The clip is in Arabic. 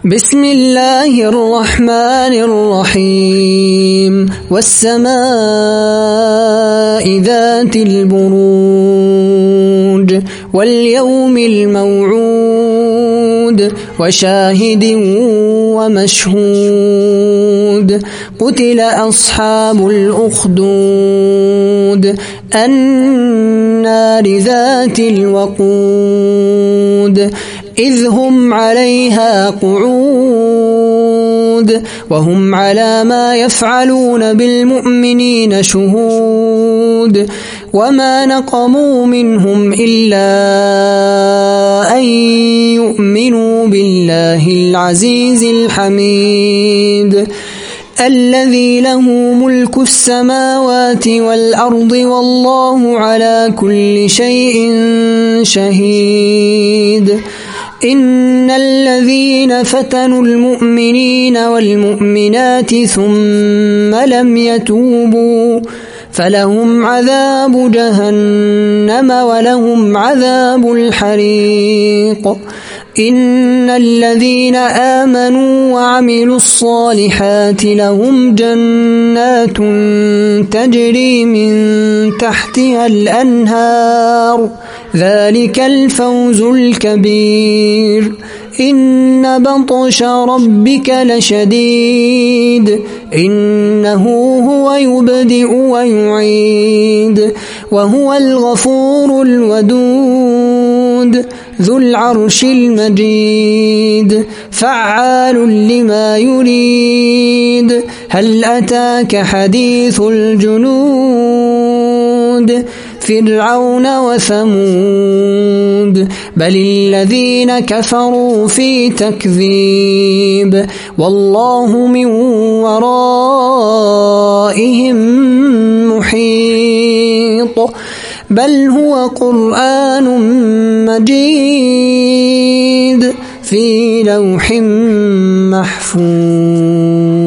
بسم الله الرحمن الرحيم والسماء ذات البروج واليوم الموعود وشاهد ومشهود قتل أصحاب الأخدود النار ذات الوقود إذ هم عليها قعود وهم على ما يفعلون بالمؤمنين شهود وما نقموا منهم إلا أن يؤمنوا بالله العزيز الحميد الذي له ملك السماوات والأرض والله على كل شيء شهيد إن الذين فتنوا المؤمنين والمؤمنات ثم لم يتوبوا فلهم عذاب جهنم ولهم عذاب الحريق إن الذين آمنوا وعملوا الصالحات لهم جنات تجري من تحتها الأنهار ذلك الفوز الكبير إن بطش ربك لشديد إنه هو يبدئ ويعيد وهو الغفور الودود ذو العرش المجيد فعال لما يريد هل أتاك حديث الجنود فرعون وثمود بل الذين كفروا في تكذيب والله من ورائهم محيط بل هو قرآن مجيد في لوح محفوظ.